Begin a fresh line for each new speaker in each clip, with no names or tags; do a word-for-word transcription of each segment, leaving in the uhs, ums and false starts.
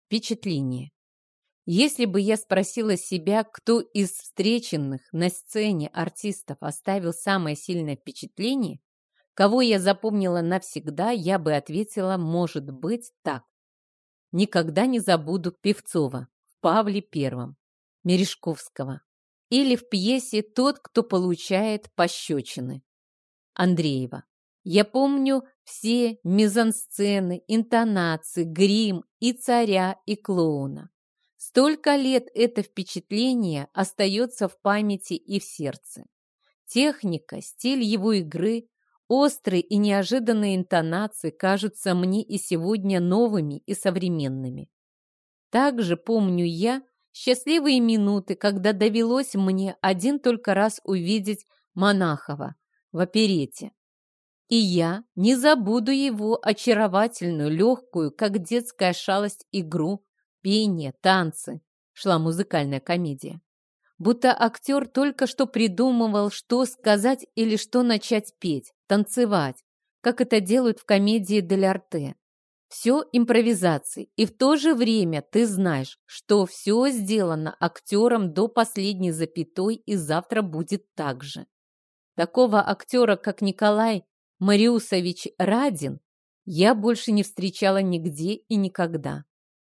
Впечатление. Если бы я спросила себя, кто из встреченных на сцене артистов оставил самое сильное впечатление, кого я запомнила навсегда, я бы ответила, может быть, так. Никогда не забуду Певцова в «Павле Первом», Мережковского или в пьесе «Тот, кто получает пощечины» Андреева. Я помню все мизансцены, интонации, грим и царя, и клоуна. Столько лет это впечатление остается в памяти и в сердце. Техника, стиль его игры, острые и неожиданные интонации кажутся мне и сегодня новыми и современными. Также помню я счастливые минуты, когда довелось мне один только раз увидеть Монахова в оперете. И я не забуду его очаровательную, легкую, как детская шалость, игру, пение, танцы. Шла музыкальная комедия. Будто актер только что придумывал, что сказать или что начать петь, танцевать, как это делают в комедии Дель Арте. Все импровизации, и в то же время ты знаешь, что все сделано актером до последней запятой, и завтра будет так же. Такого актера, как Николай Мариусович Радин, я больше не встречала нигде и никогда.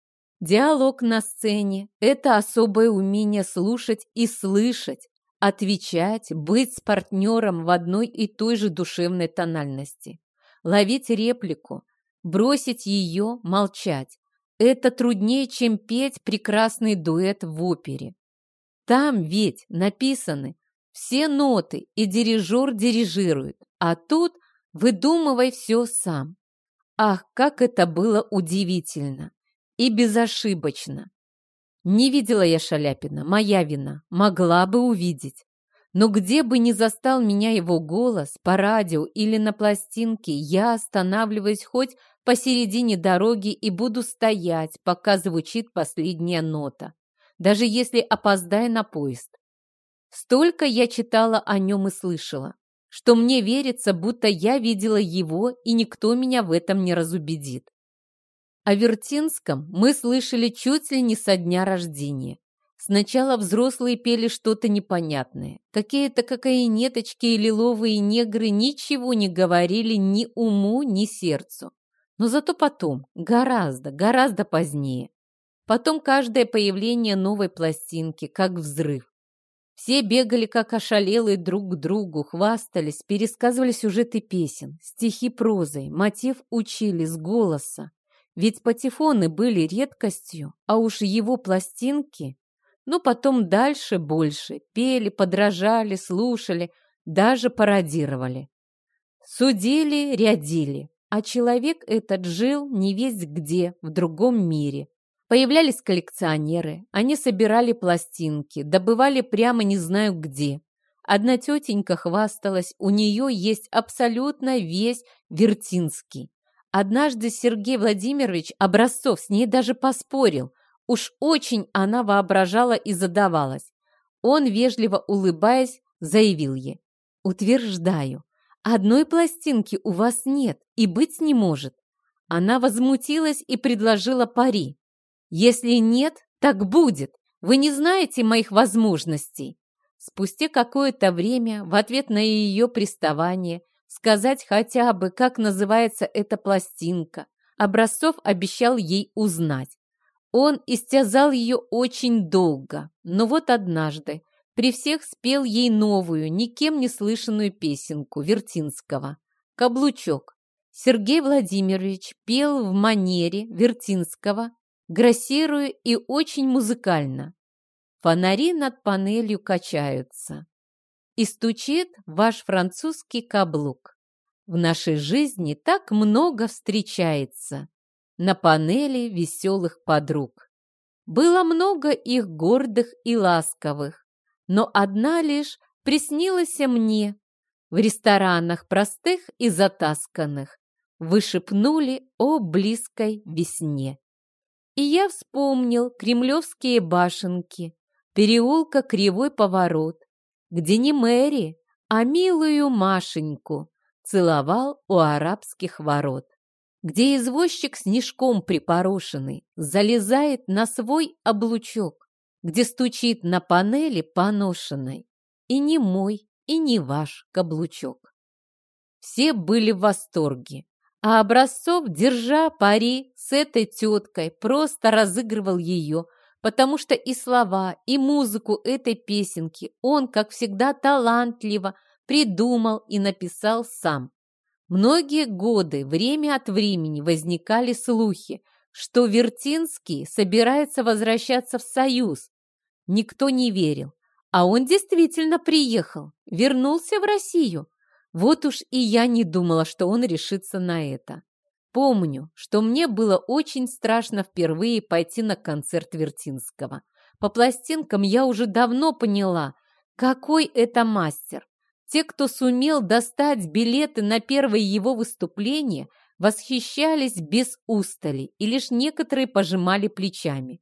Диалог на сцене – это особое умение слушать и слышать, отвечать, быть с партнером в одной и той же душевной тональности, ловить реплику, бросить ее, молчать. Это труднее, чем петь прекрасный дуэт в опере. Там ведь написаны все ноты, и дирижер дирижирует, а тут выдумывай все сам. Ах, как это было удивительно и безошибочно. Не видела я Шаляпина, моя вина, могла бы увидеть. Но где бы ни застал меня его голос, по радио или на пластинке, я останавливаюсь хоть посередине дороги и буду стоять, пока звучит последняя нота, даже если опоздаю на поезд. Столько я читала о нем и слышала, что мне верится, будто я видела его, и никто меня в этом не разубедит. О Вертинском мы слышали чуть ли не со дня рождения. Сначала взрослые пели что-то непонятное. Какие-то кокаинеточки и лиловые негры ничего не говорили ни уму, ни сердцу. Но зато потом, гораздо, гораздо позднее. Потом каждое появление новой пластинки, как взрыв. Все бегали, как ошалелые, друг к другу, хвастались, пересказывали сюжеты песен, стихи прозой, мотив учили с голоса. Ведь патефоны были редкостью, а уж его пластинки... Ну, потом дальше больше. Пели, подражали, слушали, даже пародировали. Судили, рядили. А человек этот жил не весть где, в другом мире. Появлялись коллекционеры. Они собирали пластинки, добывали прямо не знаю где. Одна тетенька хвасталась, у нее есть абсолютно весь Вертинский. Однажды Сергей Владимирович Образцов с ней даже поспорил. Уж очень она воображала и задавалась. Он, вежливо улыбаясь, заявил ей: «Утверждаю, одной пластинки у вас нет и быть не может». Она возмутилась и предложила пари. «Если нет, так будет. Вы не знаете моих возможностей». Спустя какое-то время, в ответ на ее приставание, сказать хотя бы, как называется эта пластинка, Образцов обещал ей узнать. Он истязал ее очень долго, но вот однажды при всех спел ей новую, никем не слышанную песенку Вертинского «Каблучок». Сергей Владимирович пел в манере Вертинского, грассируя и очень музыкально. Фонари над панелью качаются, и стучит ваш французский каблук. В нашей жизни так много встречается на панели веселых подруг. Было много их гордых и ласковых, но одна лишь приснилась мне. В ресторанах простых и затасканных вы шепнули о близкой весне. И я вспомнил кремлевские башенки, переулка Кривой поворот, где не Мэри, а милую Машеньку целовал у арабских ворот. где извозчик снежком припорошенный залезает на свой облучок, где стучит на панели поношенной и не мой, и не ваш каблучок. Все были в восторге, а Образцов, держа пари с этой теткой, просто разыгрывал ее, потому что и слова, и музыку этой песенки он, как всегда, талантливо придумал и написал сам. Многие годы, время от времени, возникали слухи, что Вертинский собирается возвращаться в Союз. Никто не верил, а он действительно приехал, вернулся в Россию. Вот уж и я не думала, что он решится на это. Помню, что мне было очень страшно впервые пойти на концерт Вертинского. По пластинкам я уже давно поняла, какой это мастер. Те, кто сумел достать билеты на первое его выступление, восхищались без устали, и лишь некоторые пожимали плечами.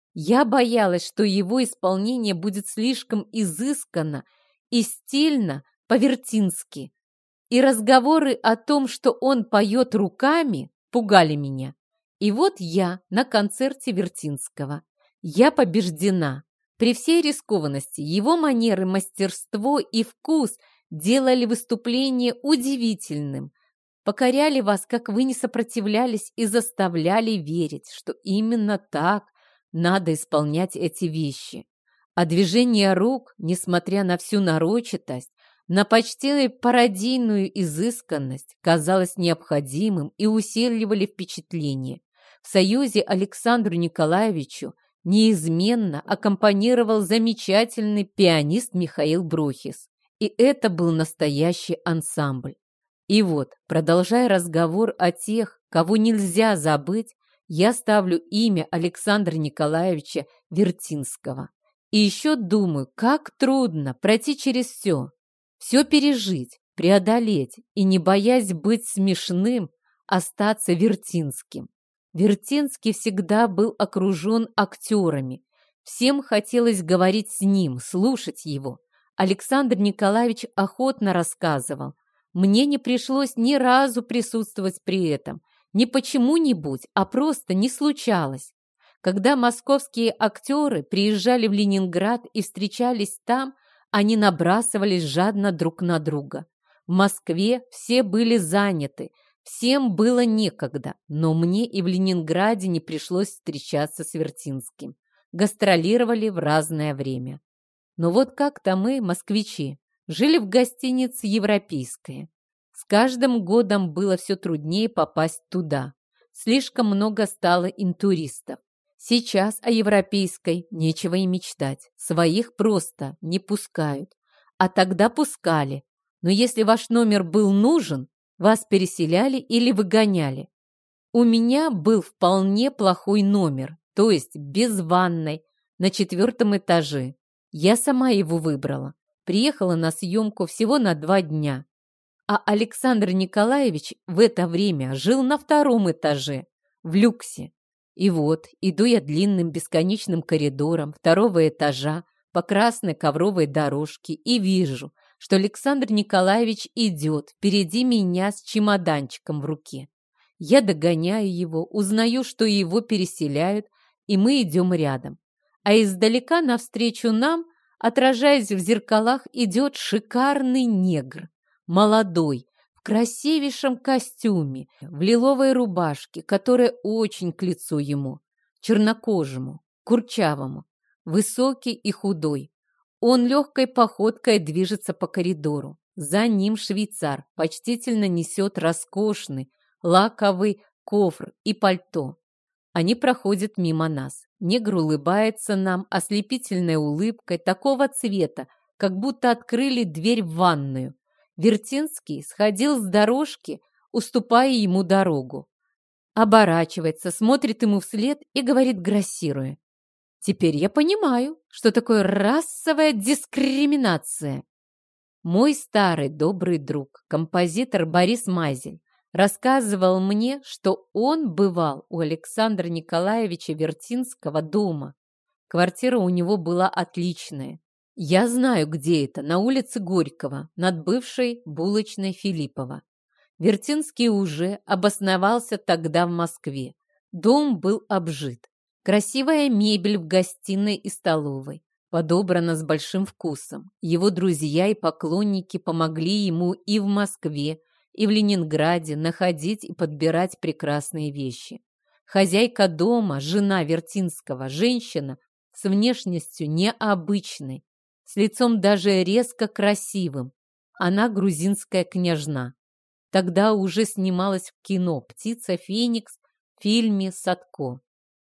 Я боялась, что его исполнение будет слишком изысканно и стильно по-вертински, и разговоры о том, что он поет руками, пугали меня. И вот я на концерте Вертинского. Я побеждена. При всей рискованности его манеры, мастерство и вкус делали выступление удивительным, покоряли вас, как вы не сопротивлялись, и заставляли верить, что именно так надо исполнять эти вещи. А движение рук, несмотря на всю нарочитость, на почти пародийную изысканность, казалось необходимым и усиливали впечатление. В Союзе Александру Николаевичу неизменно аккомпанировал замечательный пианист Михаил Брохис. И это был настоящий ансамбль. И вот, продолжая разговор о тех, кого нельзя забыть, я ставлю имя Александра Николаевича Вертинского. И еще думаю, как трудно пройти через все, все пережить, преодолеть и, не боясь быть смешным, остаться Вертинским. Вертинский всегда был окружен актерами. Всем хотелось говорить с ним, слушать его. Александр Николаевич охотно рассказывал. Мне не пришлось ни разу присутствовать при этом. Не почему-нибудь, а просто не случалось. Когда московские актеры приезжали в Ленинград и встречались там, они набрасывались жадно друг на друга. В Москве все были заняты, всем было некогда, но мне и в Ленинграде не пришлось встречаться с Вертинским. Гастролировали в разное время. Но вот как-то мы, москвичи, жили в гостинице «Европейская». С каждым годом было все труднее попасть туда. Слишком много стало интуристов. Сейчас о Европейской нечего и мечтать. Своих просто не пускают. А тогда пускали. Но если ваш номер был нужен, вас переселяли или выгоняли. У меня был вполне плохой номер, то есть без ванной, на четвертом этаже. Я сама его выбрала. Приехала на съемку всего на два дня. А Александр Николаевич в это время жил на втором этаже, в люксе. И вот иду я длинным бесконечным коридором второго этажа по красной ковровой дорожке и вижу, что Александр Николаевич идет впереди меня с чемоданчиком в руке. Я догоняю его, узнаю, что его переселяют, и мы идем рядом. А издалека навстречу нам, отражаясь в зеркалах, идет шикарный негр, молодой, в красивейшем костюме, в лиловой рубашке, которая очень к лицу ему, чернокожему, курчавому, высокий и худой. Он легкой походкой движется по коридору. За ним швейцар почтительно несет роскошный лаковый кофр и пальто. Они проходят мимо нас. Негр улыбается нам ослепительной улыбкой такого цвета, как будто открыли дверь в ванную. Вертинский сходил с дорожки, уступая ему дорогу. Оборачивается, смотрит ему вслед и говорит, грассируя: «Теперь я понимаю, что такое расовая дискриминация». Мой старый добрый друг, композитор Борис Мазель, рассказывал мне, что он бывал у Александра Николаевича Вертинского дома. Квартира у него была отличная. Я знаю, где это, на улице Горького, над бывшей булочной Филиппова. Вертинский уже обосновался тогда в Москве. Дом был обжит. Красивая мебель в гостиной и столовой. Подобрана с большим вкусом. Его друзья и поклонники помогли ему и в Москве, и в Ленинграде находить и подбирать прекрасные вещи. Хозяйка дома, жена Вертинского, женщина с внешностью необычной, с лицом даже резко красивым. Она грузинская княжна. Тогда уже снималась в кино «Птица Феникс» в фильме «Садко».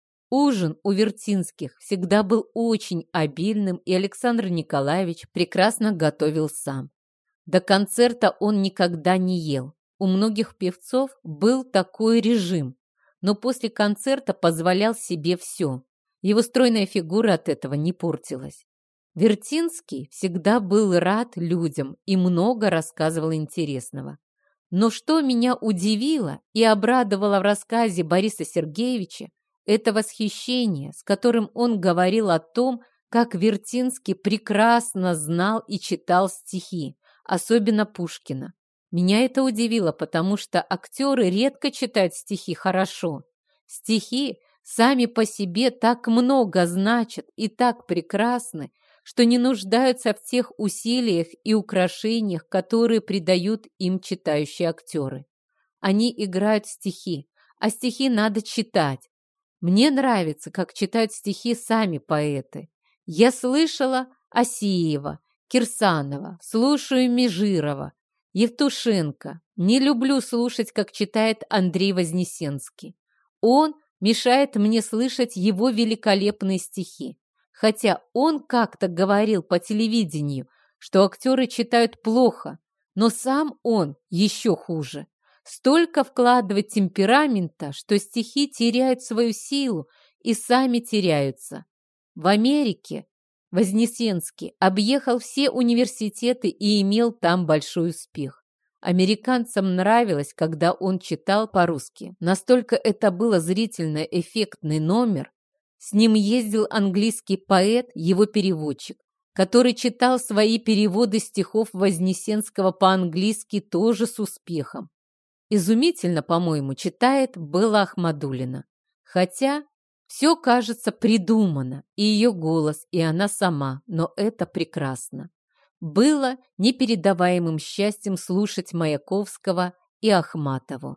Ужин у Вертинских всегда был очень обильным, и Александр Николаевич прекрасно готовил сам. До концерта он никогда не ел. У многих певцов был такой режим, но после концерта позволял себе все. Его стройная фигура от этого не портилась. Вертинский всегда был рад людям и много рассказывал интересного. Но что меня удивило и обрадовало в рассказе Бориса Сергеевича, это восхищение, с которым он говорил о том, как Вертинский прекрасно знал и читал стихи, особенно Пушкина. Меня это удивило, потому что актеры редко читают стихи хорошо. Стихи сами по себе так много значат и так прекрасны, что не нуждаются в тех усилиях и украшениях, которые придают им читающие актеры. Они играют стихи, а стихи надо читать. Мне нравится, как читают стихи сами поэты. Я слышала Асиева, Кирсанова, слушаю Межирова, Евтушенко. Не люблю слушать, как читает Андрей Вознесенский. Он мешает мне слышать его великолепные стихи. Хотя он как-то говорил по телевидению, что актеры читают плохо, но сам он еще хуже. Столько вкладывает темперамента, что стихи теряют свою силу и сами теряются. В Америке Вознесенский объехал все университеты и имел там большой успех. Американцам нравилось, когда он читал по-русски. Настолько это было зрительно эффектный номер. С ним ездил английский поэт, его переводчик, который читал свои переводы стихов Вознесенского по-английски тоже с успехом. Изумительно, по-моему, читает Белла Ахмадуллина. Хотя все, кажется, придумано, и ее голос, и она сама, но это прекрасно. Было непередаваемым счастьем слушать Маяковского и Ахматову.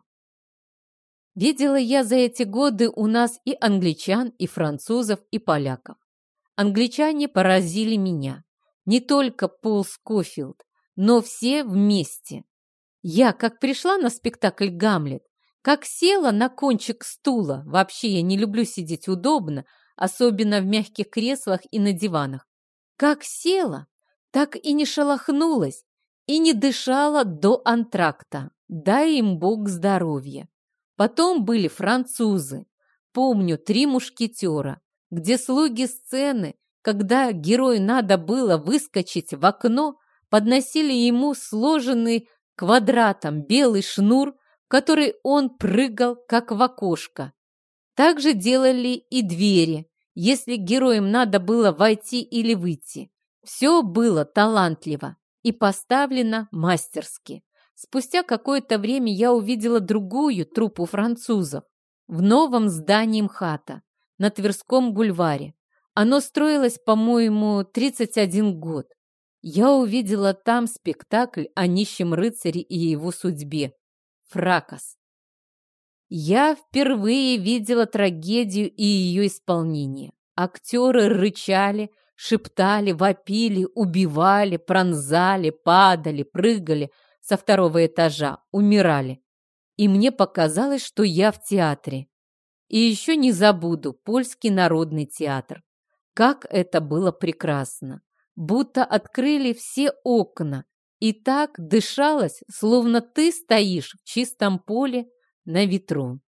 Видела я за эти годы у нас и англичан, и французов, и поляков. Англичане поразили меня. Не только Пол Скофилд, но все вместе. Я, как пришла на спектакль «Гамлет», как села на кончик стула, вообще я не люблю сидеть удобно, особенно в мягких креслах и на диванах, как села, так и не шелохнулась и не дышала до антракта. Дай им Бог здоровья. Потом были французы. Помню «Три мушкетера», где слуги сцены, когда герою надо было выскочить в окно, подносили ему сложенный квадратом белый шнур, в который он прыгал, как в окошко. Так же делали и двери, если героям надо было войти или выйти. Все было талантливо и поставлено мастерски. Спустя какое-то время я увидела другую труппу французов в новом здании МХАТа на Тверском бульваре. Оно строилось, по-моему, тридцать один год. Я увидела там спектакль о нищем рыцаре и его судьбе. Фракас. Я впервые видела трагедию и ее исполнение. Актеры рычали, шептали, вопили, убивали, пронзали, падали, прыгали со второго этажа, умирали. И мне показалось, что я в театре. И еще не забуду Польский народный театр. Как это было прекрасно! Будто открыли все окна, и так дышалось, словно ты стоишь в чистом поле на ветру.